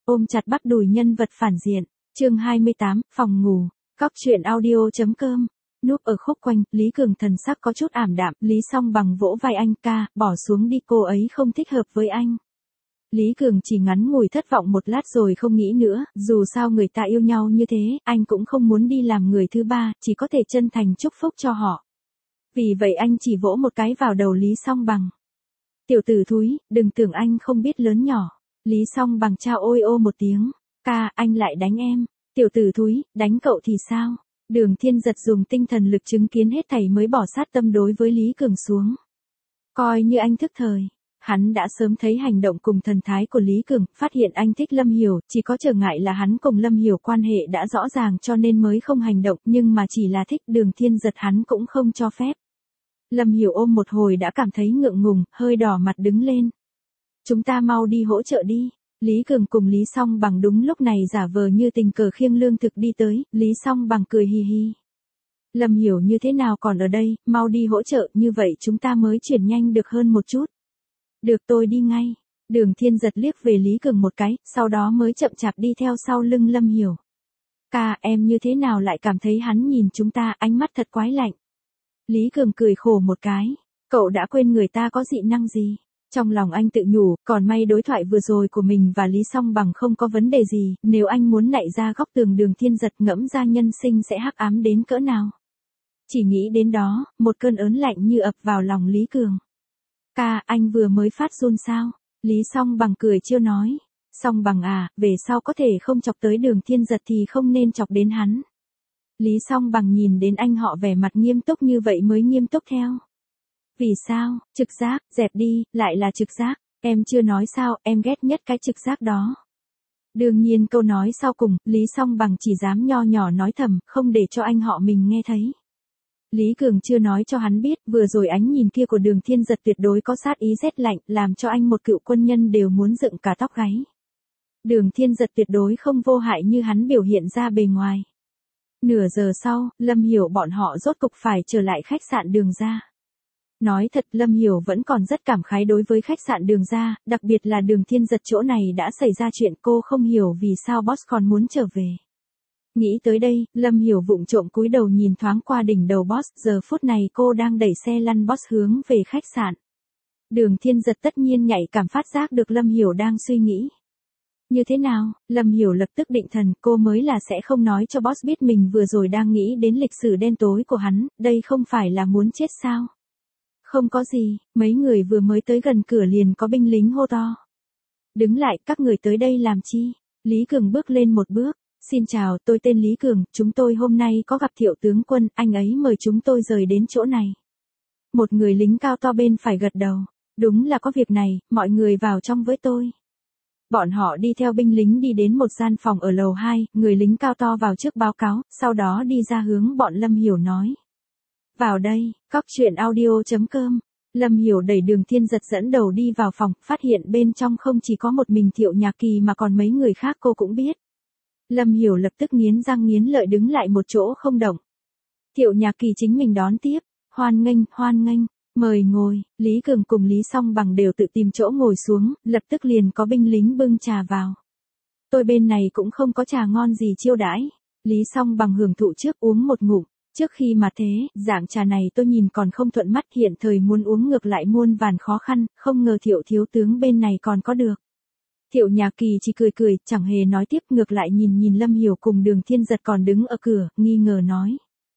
Ôm chặt bắp đùi nhân vật phản diện. Chương 28, phòng ngủ. Cóc truyện audio.com. Núp ở khúc quanh, Lý Cường thần sắc có chút ảm đạm, Lý Song Bằng vỗ vai anh, ca, bỏ xuống đi, cô ấy không thích hợp với anh. Lý Cường chỉ ngắn ngủi thất vọng một lát rồi không nghĩ nữa, dù sao người ta yêu nhau như thế, anh cũng không muốn đi làm người thứ ba, chỉ có thể chân thành chúc phúc cho họ. Vì vậy anh chỉ vỗ một cái vào đầu Lý Song Bằng. Tiểu tử thúi, đừng tưởng anh không biết lớn nhỏ. Lý Song Bằng chao ôi ô một tiếng. Ca, anh lại đánh em. Tiểu tử thúi, đánh cậu thì sao? Đường Thiên Giật dùng tinh thần lực chứng kiến hết thảy mới bỏ sát tâm đối với Lý Cường xuống. Coi như anh thức thời. Hắn đã sớm thấy hành động cùng thần thái của Lý Cường, phát hiện anh thích Lâm Hiểu, chỉ có trở ngại là hắn cùng Lâm Hiểu quan hệ đã rõ ràng cho nên mới không hành động, nhưng mà chỉ là thích Đường Thiên Giật hắn cũng không cho phép. Lâm Hiểu ôm một hồi đã cảm thấy ngượng ngùng, hơi đỏ mặt đứng lên. Chúng ta mau đi hỗ trợ đi. Lý Cường cùng Lý Song Bằng đúng lúc này giả vờ như tình cờ khiêng lương thực đi tới, Lý Song Bằng cười hì hì. Lâm Hiểu như thế nào còn ở đây, mau đi hỗ trợ, như vậy chúng ta mới chuyển nhanh được hơn một chút. Được, tôi đi ngay. Đường Thiên Giật liếc về Lý Cường một cái, sau đó mới chậm chạp đi theo sau lưng Lâm Hiểu. Ca, em như thế nào lại cảm thấy hắn nhìn chúng ta, ánh mắt thật quái lạnh. Lý Cường cười khổ một cái. Cậu đã quên người ta có dị năng gì? Trong lòng anh tự nhủ, còn may đối thoại vừa rồi của mình và Lý Song Bằng không có vấn đề gì, nếu anh muốn nạy ra góc tường Đường Thiên Giật ngẫm ra nhân sinh sẽ hắc ám đến cỡ nào. Chỉ nghĩ đến đó, một cơn ớn lạnh như ập vào lòng Lý Cường. Ca, anh vừa mới phát run sao? Lý Song Bằng cười trêu nói. Song Bằng à, về sau có thể không chọc tới Đường Thiên Giật thì không nên chọc đến hắn. Lý Song Bằng nhìn đến anh họ vẻ mặt nghiêm túc như vậy mới nghiêm túc theo. Vì sao? Trực giác, dẹp đi, lại là trực giác. Em chưa nói sao, em ghét nhất cái trực giác đó. Đương nhiên câu nói sau cùng, Lý Song Bằng chỉ dám nho nhỏ nói thầm, không để cho anh họ mình nghe thấy. Lý Cường chưa nói cho hắn biết, vừa rồi ánh nhìn kia của Đường Thiên Giật tuyệt đối có sát ý rét lạnh, làm cho anh một cựu quân nhân đều muốn dựng cả tóc gáy. Đường Thiên Giật tuyệt đối không vô hại như hắn biểu hiện ra bề ngoài. Nửa giờ sau, Lâm Hiểu bọn họ rốt cục phải trở lại khách sạn Đường Gia. Nói thật, Lâm Hiểu vẫn còn rất cảm khái đối với khách sạn Đường Gia, đặc biệt là Đường Thiên Giật, chỗ này đã xảy ra chuyện, cô không hiểu vì sao boss còn muốn trở về. Nghĩ tới đây, Lâm Hiểu vụng trộm cúi đầu nhìn thoáng qua đỉnh đầu boss, giờ phút này cô đang đẩy xe lăn boss hướng về khách sạn. Đường Thiên Giật tất nhiên nhạy cảm phát giác được Lâm Hiểu đang suy nghĩ. Như thế nào? Lâm Hiểu lập tức định thần, cô mới là sẽ không nói cho boss biết mình vừa rồi đang nghĩ đến lịch sử đen tối của hắn, đây không phải là muốn chết sao? Không có gì, mấy người vừa mới tới gần cửa liền có binh lính hô to. Đứng lại, các người tới đây làm chi? Lý Cường bước lên một bước. Xin chào, tôi tên Lý Cường, chúng tôi hôm nay có gặp Thiệu tướng quân, anh ấy mời chúng tôi rời đến chỗ này. Một người lính cao to bên phải gật đầu. Đúng là có việc này, mọi người vào trong với tôi. Bọn họ đi theo binh lính đi đến một gian phòng ở lầu 2, người lính cao to vào trước báo cáo, sau đó đi ra hướng bọn Lâm Hiểu nói. Vào đây, cóc truyện audio.com. Lâm Hiểu đẩy Đường Thiên Giật dẫn đầu đi vào phòng, phát hiện bên trong không chỉ có một mình Thiệu Nhạc Kỳ mà còn mấy người khác cô cũng biết. Lâm Hiểu lập tức nghiến răng nghiến lợi đứng lại một chỗ không động. Thiệu Nhạc Kỳ chính mình đón tiếp, hoan nghênh, mời ngồi. Lý Cường cùng Lý Song Bằng đều tự tìm chỗ ngồi xuống, lập tức liền có binh lính bưng trà vào. Tôi bên này cũng không có trà ngon gì chiêu đãi. Lý Song Bằng hưởng thụ trước uống một ngụm. Trước khi mà thế, dạng trà này tôi nhìn còn không thuận mắt, hiện thời muốn uống ngược lại muôn vàn khó khăn, không ngờ Thiệu thiếu tướng bên này còn có được. Thiệu Nhạc Kỳ chỉ cười, chẳng hề nói tiếp, ngược lại nhìn Lâm Hiểu cùng Đường Thiên Giật còn đứng ở cửa, nghi ngờ nói.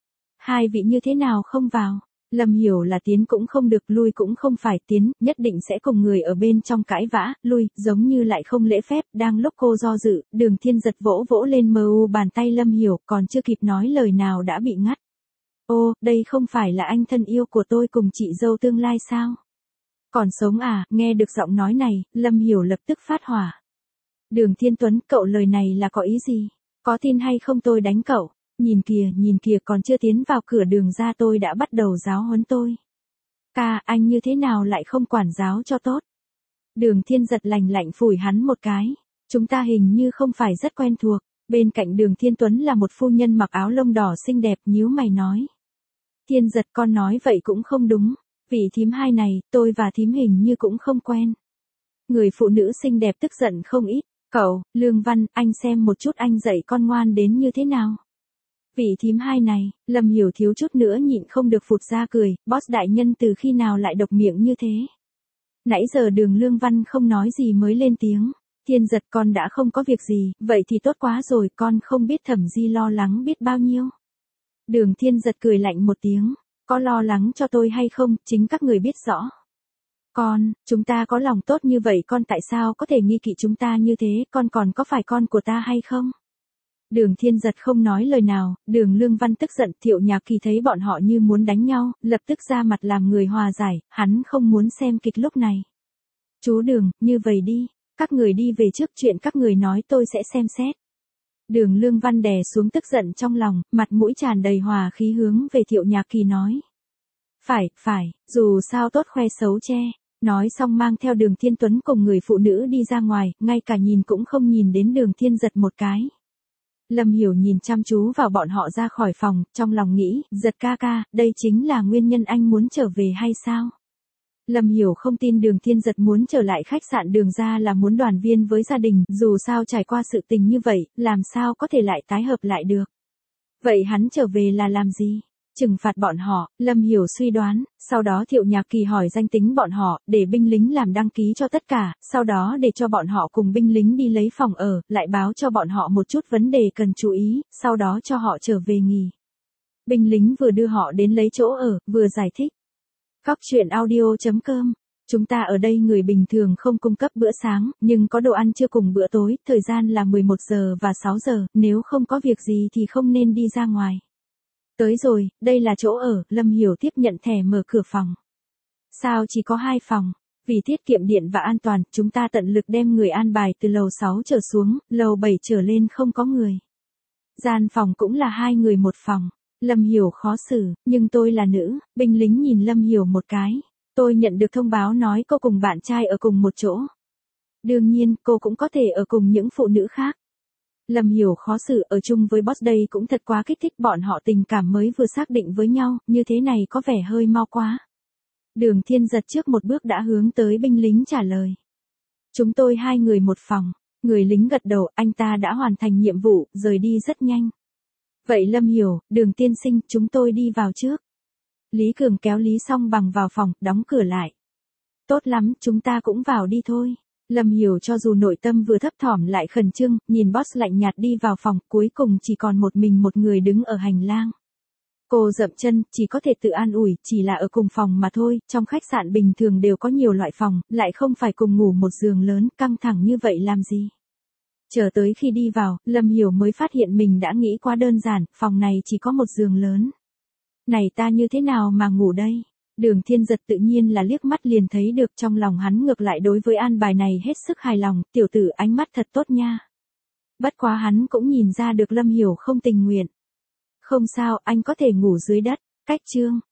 Hai vị như thế nào không vào? Lâm Hiểu là tiến cũng không được, lui cũng không phải, tiến, nhất định sẽ cùng người ở bên trong cãi vã, lui, giống như lại không lễ phép, đang lúc cô do dự, Đường Thiên Giật vỗ lên bàn tay Lâm Hiểu, còn chưa kịp nói lời nào đã bị ngắt. Ô, đây không phải là anh thân yêu của tôi cùng chị dâu tương lai sao? Còn sống à? Nghe được giọng nói này, Lâm Hiểu lập tức phát hỏa. Đường Thiên Tuấn, cậu lời này là có ý gì? Có tin hay không tôi đánh cậu? Nhìn kìa, còn chưa tiến vào cửa Đường Gia tôi đã bắt đầu giáo huấn tôi. Ca, anh như thế nào lại không quản giáo cho tốt? Đường Thiên Giật lạnh phủi hắn một cái. Chúng ta hình như không phải rất quen thuộc. Bên cạnh Đường Thiên Tuấn là một phu nhân mặc áo lông đỏ xinh đẹp, nhíu mày nói. Thiên Giật, con nói vậy cũng không đúng. Vị thím hai này, tôi và thím hình như cũng không quen. Người phụ nữ xinh đẹp tức giận không ít. Cậu, Lương Văn, anh xem một chút anh dạy con ngoan đến như thế nào. Vị thím hai này, Lâm Hiểu thiếu chút nữa nhịn không được phụt ra cười, boss đại nhân từ khi nào lại độc miệng như thế. Nãy giờ Đường Lương Văn không nói gì mới lên tiếng. Thiên Giật, con đã không có việc gì, vậy thì tốt quá rồi, con không biết Thẩm Di lo lắng biết bao nhiêu. Đường Thiên Giật cười lạnh một tiếng, có lo lắng cho tôi hay không, chính các người biết rõ. Chúng ta có lòng tốt như vậy, con tại sao có thể nghi kỵ chúng ta như thế, con còn có phải con của ta hay không? Đường Thiên Giật không nói lời nào, Đường Lương Văn tức giận, Thiệu Nhạc Kỳ thấy bọn họ như muốn đánh nhau, lập tức ra mặt làm người hòa giải, hắn không muốn xem kịch lúc này. Chú Đường, như vậy đi, các người đi về trước, chuyện các người nói tôi sẽ xem xét. Đường Lương Văn đè xuống tức giận trong lòng, mặt mũi tràn đầy hòa khí hướng về Thiệu Nhạc Kỳ nói. Phải, dù sao tốt khoe xấu che. Nói xong mang theo Đường Thiên Tuấn cùng người phụ nữ đi ra ngoài, ngay cả nhìn cũng không nhìn đến Đường Thiên Giật một cái. Lâm Hiểu nhìn chăm chú vào bọn họ ra khỏi phòng, trong lòng nghĩ, Giật ca ca, đây chính là nguyên nhân anh muốn trở về hay sao? Lâm Hiểu không tin Đường Thiên Giật muốn trở lại khách sạn Đường ra là muốn đoàn viên với gia đình, dù sao trải qua sự tình như vậy, làm sao có thể lại tái hợp lại được. Vậy hắn trở về là làm gì? Trừng phạt bọn họ, Lâm Hiểu suy đoán, sau đó Thiệu Nhạc Kỳ hỏi danh tính bọn họ, để binh lính làm đăng ký cho tất cả, sau đó để cho bọn họ cùng binh lính đi lấy phòng ở, lại báo cho bọn họ một chút vấn đề cần chú ý, sau đó cho họ trở về nghỉ. Binh lính vừa đưa họ đến lấy chỗ ở, vừa giải thích. Cóc truyện audio.com. Chúng ta ở đây người bình thường không cung cấp bữa sáng, nhưng có đồ ăn trưa cùng bữa tối, thời gian là 11 giờ và 6 giờ, nếu không có việc gì thì không nên đi ra ngoài. Tới rồi, đây là chỗ ở, Lâm Hiểu tiếp nhận thẻ mở cửa phòng. Sao chỉ có 2 phòng? Vì tiết kiệm điện và an toàn, chúng ta tận lực đem người an bài từ lầu 6 trở xuống, lầu 7 trở lên không có người. Gian phòng cũng là 2 người một phòng. Lâm Hiểu khó xử, nhưng tôi là nữ, binh lính nhìn Lâm Hiểu một cái. Tôi nhận được thông báo nói cô cùng bạn trai ở cùng một chỗ. Đương nhiên, cô cũng có thể ở cùng những phụ nữ khác. Lâm Hiểu khó xử, ở chung với boss đây cũng thật quá kích thích, bọn họ tình cảm mới vừa xác định với nhau, như thế này có vẻ hơi mau quá. Đường Thiên Giật trước một bước đã hướng tới binh lính trả lời. Chúng tôi 2 người một phòng, người lính gật đầu, anh ta đã hoàn thành nhiệm vụ, rời đi rất nhanh. Vậy Lâm Hiểu, Đường tiên sinh, chúng tôi đi vào trước. Lý Cường kéo Lý Song Bằng vào phòng, đóng cửa lại. Tốt lắm, chúng ta cũng vào đi thôi. Lâm Hiểu cho dù nội tâm vừa thấp thỏm lại khẩn trương, nhìn boss lạnh nhạt đi vào phòng, cuối cùng chỉ còn một mình một người đứng ở hành lang. Cô dậm chân, chỉ có thể tự an ủi, chỉ là ở cùng phòng mà thôi, trong khách sạn bình thường đều có nhiều loại phòng, lại không phải cùng ngủ một giường lớn, căng thẳng như vậy làm gì. Chờ tới khi đi vào, Lâm Hiểu mới phát hiện mình đã nghĩ quá đơn giản, phòng này chỉ có một giường lớn. Này ta như thế nào mà ngủ đây? Đường Thiên Giật tự nhiên là liếc mắt liền thấy được, trong lòng hắn ngược lại đối với an bài này hết sức hài lòng, tiểu tử ánh mắt thật tốt nha. Bất quá hắn cũng nhìn ra được Lâm Hiểu không tình nguyện. Không sao, anh có thể ngủ dưới đất, cách chương.